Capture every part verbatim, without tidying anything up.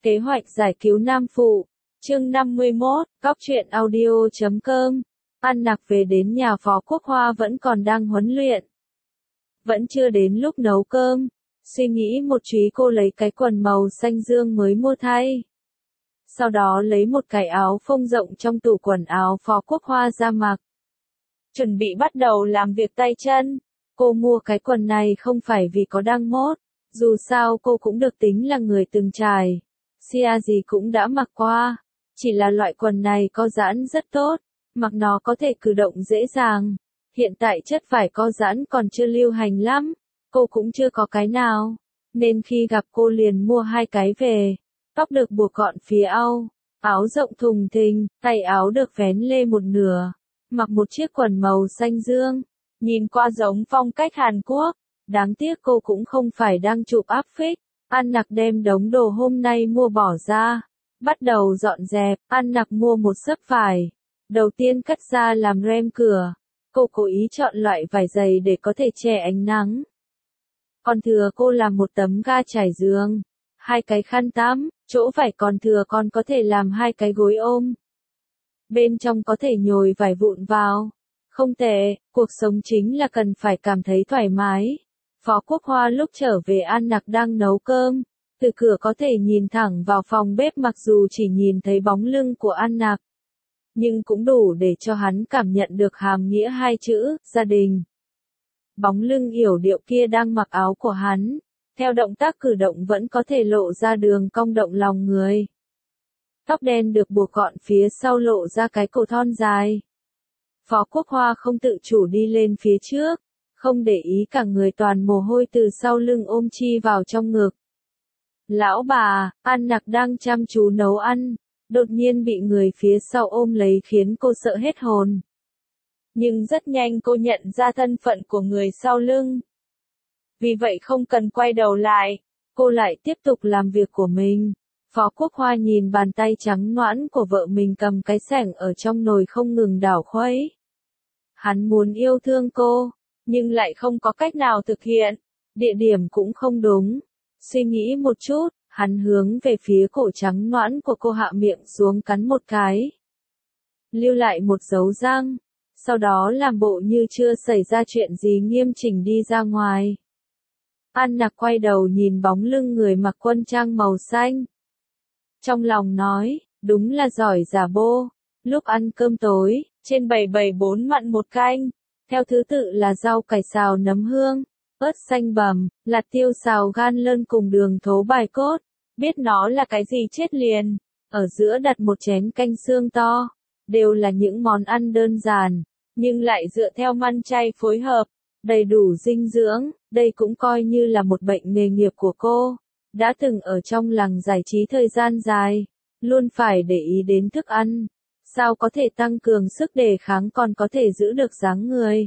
Kế hoạch giải cứu Nam Phụ, chương năm mươi mốt, góc truyện audio chấm com. An Nặc về đến nhà Phó Quốc Hoa vẫn còn đang huấn luyện. Vẫn chưa đến lúc nấu cơm, suy nghĩ một chút cô lấy cái quần màu xanh dương mới mua thay. Sau đó lấy một cái áo phông rộng trong tủ quần áo Phó Quốc Hoa ra mặc. Chuẩn bị bắt đầu làm việc tay chân. Cô mua cái quần này không phải vì có đang mốt, dù sao cô cũng được tính là người từng trải. Sia gì cũng đã mặc qua, chỉ là loại quần này có giãn rất tốt, mặc nó có thể cử động dễ dàng. Hiện tại chất vải có giãn còn chưa lưu hành lắm, cô cũng chưa có cái nào, nên khi gặp cô liền mua hai cái về. Tóc được buộc gọn phía au, áo rộng thùng thình, tay áo được vén lên một nửa, mặc một chiếc quần màu xanh dương, nhìn qua giống phong cách Hàn Quốc. Đáng tiếc cô cũng không phải đang chụp áp phích. An Nặc đem đống đồ hôm nay mua bỏ ra, bắt đầu dọn dẹp. An Nặc mua một xấp vải, đầu tiên cắt ra làm rèm cửa. Cô cố ý chọn loại vải dày để có thể che ánh nắng. Còn thừa cô làm một tấm ga trải giường, hai cái khăn tắm, chỗ vải còn thừa còn có thể làm hai cái gối ôm. Bên trong có thể nhồi vải vụn vào. Không tệ, cuộc sống chính là cần phải cảm thấy thoải mái. Phó Quốc Hoa lúc trở về An Nặc đang nấu cơm, từ cửa có thể nhìn thẳng vào phòng bếp mặc dù chỉ nhìn thấy bóng lưng của An Nặc. Nhưng cũng đủ để cho hắn cảm nhận được hàm nghĩa hai chữ, gia đình. Bóng lưng yểu điệu kia đang mặc áo của hắn, theo động tác cử động vẫn có thể lộ ra đường cong động lòng người. Tóc đen được buộc gọn phía sau lộ ra cái cổ thon dài. Phó Quốc Hoa không tự chủ đi lên phía trước, không để ý cả người toàn mồ hôi từ sau lưng ôm chi vào trong ngực. Lão bà, An Nặc đang chăm chú nấu ăn, đột nhiên bị người phía sau ôm lấy khiến cô sợ hết hồn. Nhưng rất nhanh cô nhận ra thân phận của người sau lưng. Vì vậy không cần quay đầu lại, cô lại tiếp tục làm việc của mình. Phó Quốc Hoa nhìn bàn tay trắng nõn của vợ mình cầm cái xẻng ở trong nồi không ngừng đảo khuấy. Hắn muốn yêu thương cô, nhưng lại không có cách nào thực hiện, địa điểm cũng không đúng. Suy nghĩ một chút, hắn hướng về phía cổ trắng nõn của cô hạ miệng xuống cắn một cái. Lưu lại một dấu răng, sau đó làm bộ như chưa xảy ra chuyện gì nghiêm chỉnh đi ra ngoài. An Nặc quay đầu nhìn bóng lưng người mặc quân trang màu xanh. Trong lòng nói, đúng là giỏi giả bô. Lúc ăn cơm tối, trên bày bày bốn mặn một canh, theo thứ tự là rau cải xào nấm hương, ớt xanh bằm, lạt tiêu xào gan lơn cùng đường thố bài cốt. Biết nó là cái gì chết liền. Ở giữa đặt một chén canh xương to. Đều là những món ăn đơn giản, nhưng lại dựa theo măn chay phối hợp, đầy đủ dinh dưỡng. Đây cũng coi như là một bệnh nghề nghiệp của cô. Đã từng ở trong làng giải trí thời gian dài, luôn phải để ý đến thức ăn. Sao có thể tăng cường sức đề kháng còn có thể giữ được dáng người.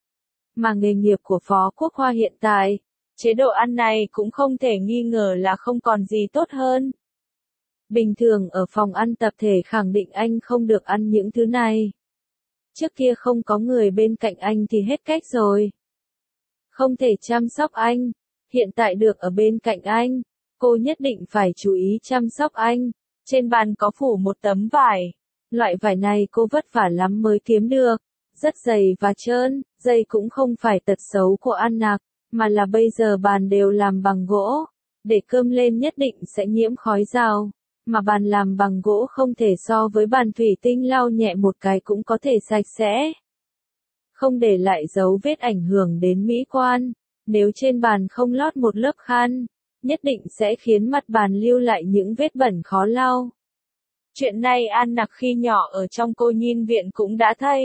Mà nghề nghiệp của Phó Quốc Hoa hiện tại, chế độ ăn này cũng không thể nghi ngờ là không còn gì tốt hơn. Bình thường ở phòng ăn tập thể khẳng định anh không được ăn những thứ này. Trước kia không có người bên cạnh anh thì hết cách rồi. Không thể chăm sóc anh, hiện tại được ở bên cạnh anh, cô nhất định phải chú ý chăm sóc anh. Trên bàn có phủ một tấm vải. Loại vải này cô vất vả lắm mới kiếm được, rất dày và trơn. Dây cũng không phải tật xấu của An Nặc, mà là bây giờ bàn đều làm bằng gỗ, để cơm lên nhất định sẽ nhiễm khói rào, mà bàn làm bằng gỗ không thể so với bàn thủy tinh lau nhẹ một cái cũng có thể sạch sẽ, không để lại dấu vết ảnh hưởng đến mỹ quan. Nếu trên bàn không lót một lớp khăn, nhất định sẽ khiến mặt bàn lưu lại những vết bẩn khó lau. Chuyện này An Nặc khi nhỏ ở trong cô nhin viện cũng đã thấy.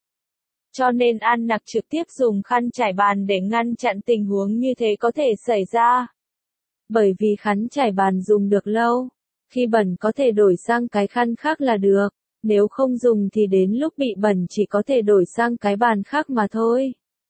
Cho nên An Nặc trực tiếp dùng khăn trải bàn để ngăn chặn tình huống như thế có thể xảy ra. Bởi vì khăn trải bàn dùng được lâu, khi bẩn có thể đổi sang cái khăn khác là được, nếu không dùng thì đến lúc bị bẩn chỉ có thể đổi sang cái bàn khác mà thôi.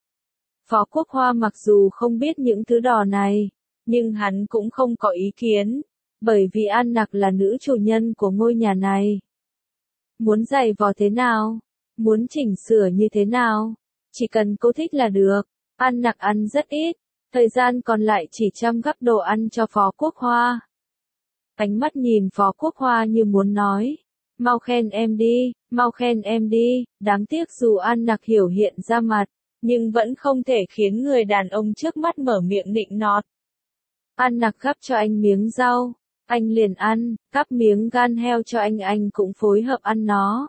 Phó Quốc Hoa mặc dù không biết những thứ đò này, nhưng hắn cũng không có ý kiến, bởi vì An Nặc là nữ chủ nhân của ngôi nhà này. Muốn giày vò thế nào? Muốn chỉnh sửa như thế nào? Chỉ cần cô thích là được. An Nặc ăn rất ít, thời gian còn lại chỉ chăm gắp đồ ăn cho Phó Quốc Hoa. Ánh mắt nhìn Phó Quốc Hoa như muốn nói. Mau khen em đi, mau khen em đi, đáng tiếc dù An Nặc hiểu hiện ra mặt, nhưng vẫn không thể khiến người đàn ông trước mắt mở miệng nịnh nọt. An Nặc gắp cho anh miếng rau, anh liền ăn, gắp miếng gan heo cho anh anh cũng phối hợp ăn nó.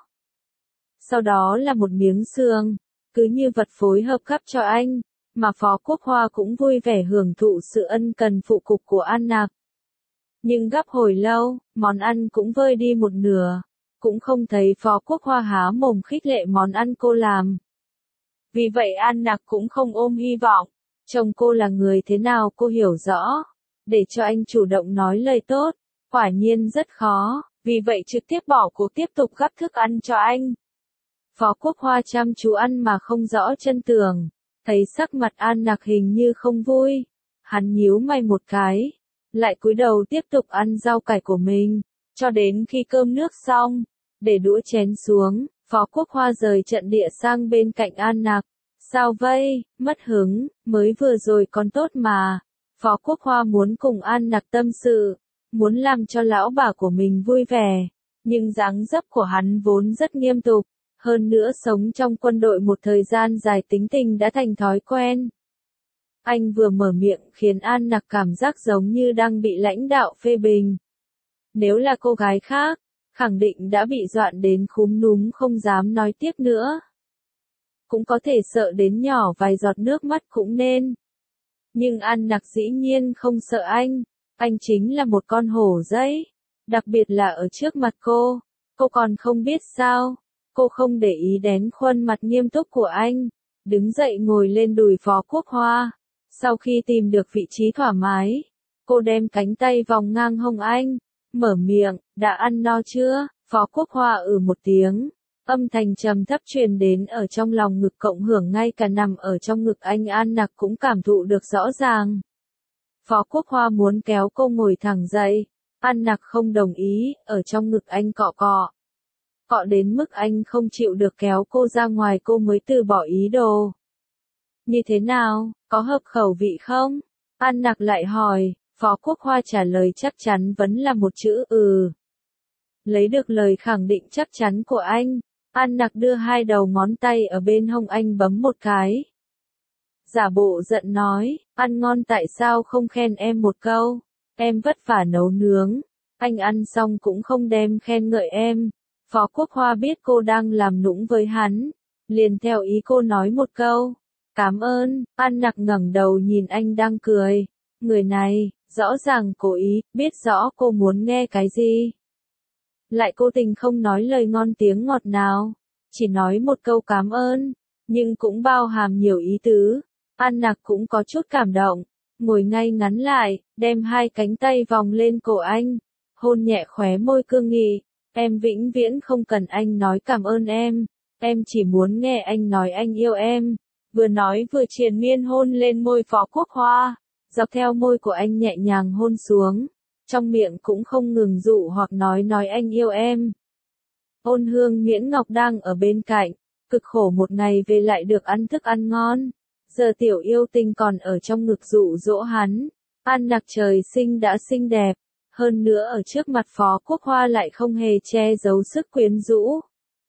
Sau đó là một miếng xương, cứ như vật phối hợp gắp cho anh, mà Phó Quốc Hoa cũng vui vẻ hưởng thụ sự ân cần phụ cục của An Nặc. Nhưng gắp hồi lâu, món ăn cũng vơi đi một nửa, cũng không thấy Phó Quốc Hoa há mồm khích lệ món ăn cô làm. Vì vậy An Nặc cũng không ôm hy vọng, chồng cô là người thế nào cô hiểu rõ, để cho anh chủ động nói lời tốt, quả nhiên rất khó, vì vậy trực tiếp bỏ cuộc tiếp tục gắp thức ăn cho anh. Phó Quốc Hoa chăm chú ăn mà không rõ chân tường, thấy sắc mặt An Nặc hình như không vui, hắn nhíu mày một cái, lại cúi đầu tiếp tục ăn rau cải của mình, cho đến khi cơm nước xong, để đũa chén xuống, Phó Quốc Hoa rời trận địa sang bên cạnh An Nặc. Sao vậy, mất hứng, mới vừa rồi còn tốt mà. Phó Quốc Hoa muốn cùng An Nặc tâm sự, muốn làm cho lão bà của mình vui vẻ, nhưng dáng dấp của hắn vốn rất nghiêm túc, hơn nữa sống trong quân đội một thời gian dài tính tình đã thành thói quen. Anh vừa mở miệng khiến An Nặc cảm giác giống như đang bị lãnh đạo phê bình. Nếu là cô gái khác, khẳng định đã bị dọa đến khúm núm không dám nói tiếp nữa. Cũng có thể sợ đến nhỏ vài giọt nước mắt cũng nên. Nhưng An Nặc dĩ nhiên không sợ anh, anh chính là một con hổ giấy, đặc biệt là ở trước mặt cô, cô còn không biết sao, cô không để ý đến khuôn mặt nghiêm túc của anh, đứng dậy ngồi lên đùi Phó Quốc Hoa, sau khi tìm được vị trí thoải mái, cô đem cánh tay vòng ngang hông anh, mở miệng, đã ăn no chưa, Phó Quốc Hoa ừ một tiếng. Âm thanh trầm thấp truyền đến ở trong lòng ngực cộng hưởng ngay cả nằm ở trong ngực anh An Nặc cũng cảm thụ được rõ ràng. Phó Quốc Hoa muốn kéo cô ngồi thẳng dậy, An Nặc không đồng ý, ở trong ngực anh cọ cọ. Cọ đến mức anh không chịu được kéo cô ra ngoài cô mới từ bỏ ý đồ. Như thế nào, có hợp khẩu vị không? An Nặc lại hỏi, Phó Quốc Hoa trả lời chắc chắn vẫn là một chữ ừ. Lấy được lời khẳng định chắc chắn của anh, An Nặc đưa hai đầu ngón tay ở bên hông anh bấm một cái. Giả bộ giận nói, ăn ngon tại sao không khen em một câu, em vất vả nấu nướng, anh ăn xong cũng không đem khen ngợi em. Phó Quốc Hoa biết cô đang làm nũng với hắn, liền theo ý cô nói một câu, cảm ơn. An Nặc ngẩng đầu nhìn anh đang cười, người này, rõ ràng cố ý, biết rõ cô muốn nghe cái gì. Lại cố tình không nói lời ngon tiếng ngọt nào, chỉ nói một câu cảm ơn, nhưng cũng bao hàm nhiều ý tứ. An Nặc cũng có chút cảm động, ngồi ngay ngắn lại, đem hai cánh tay vòng lên cổ anh, hôn nhẹ khóe môi cương nghị, em vĩnh viễn không cần anh nói cảm ơn em, em chỉ muốn nghe anh nói anh yêu em. Vừa nói vừa triền miên hôn lên môi Phó Quốc Hoa, dọc theo môi của anh nhẹ nhàng hôn xuống. Trong miệng cũng không ngừng dụ hoặc nói nói anh yêu em. Ôn Hương Miễn Ngọc đang ở bên cạnh, cực khổ một ngày về lại được ăn thức ăn ngon. Giờ tiểu yêu tinh còn ở trong ngực dụ dỗ hắn. An Nặc trời sinh đã xinh đẹp, hơn nữa ở trước mặt Phó Quốc Hoa lại không hề che giấu sức quyến rũ.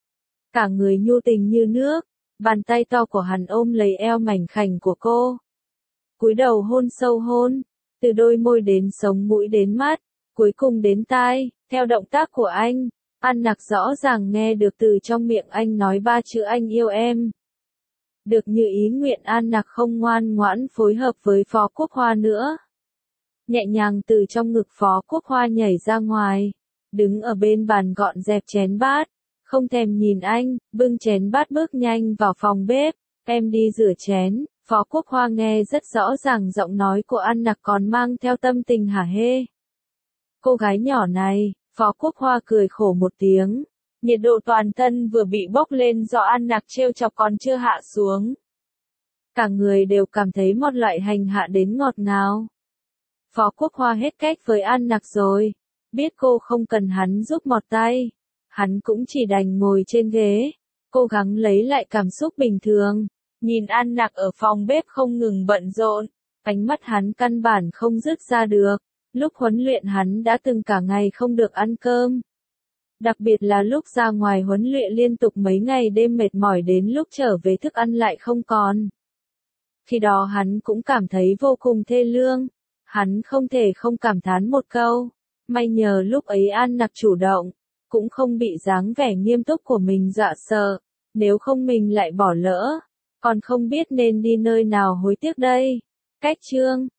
Cả người nhu tình như nước, bàn tay to của hắn ôm lấy eo mảnh khảnh của cô. Cúi đầu hôn sâu hôn. Từ đôi môi đến sống mũi đến mắt, cuối cùng đến tai, theo động tác của anh, An Nặc rõ ràng nghe được từ trong miệng anh nói ba chữ anh yêu em. Được như ý nguyện An Nặc không ngoan ngoãn phối hợp với Phó Quốc Hoa nữa. Nhẹ nhàng từ trong ngực Phó Quốc Hoa nhảy ra ngoài, đứng ở bên bàn gọn dẹp chén bát, không thèm nhìn anh, bưng chén bát bước nhanh vào phòng bếp, em đi rửa chén. Phó Quốc Hoa nghe rất rõ ràng giọng nói của An Nặc còn mang theo tâm tình hả hê. Cô gái nhỏ này, Phó Quốc Hoa cười khổ một tiếng, nhiệt độ toàn thân vừa bị bốc lên do An Nặc trêu chọc còn chưa hạ xuống. Cả người đều cảm thấy một loại hành hạ đến ngọt ngào. Phó Quốc Hoa hết cách với An Nặc rồi, biết cô không cần hắn giúp một tay, hắn cũng chỉ đành ngồi trên ghế, cố gắng lấy lại cảm xúc bình thường. Nhìn An Nặc ở phòng bếp không ngừng bận rộn, ánh mắt hắn căn bản không dứt ra được, Lúc huấn luyện hắn đã từng cả ngày không được ăn cơm. Đặc biệt là lúc ra ngoài huấn luyện liên tục mấy ngày đêm mệt mỏi đến lúc trở về thức ăn lại không còn. Khi đó hắn cũng cảm thấy vô cùng thê lương. Hắn không thể không cảm thán một câu. May nhờ lúc ấy An Nặc chủ động, cũng không bị dáng vẻ nghiêm túc của mình dọa sợ. Nếu không mình lại bỏ lỡ, còn không biết nên đi nơi nào hối tiếc đây. Cách chương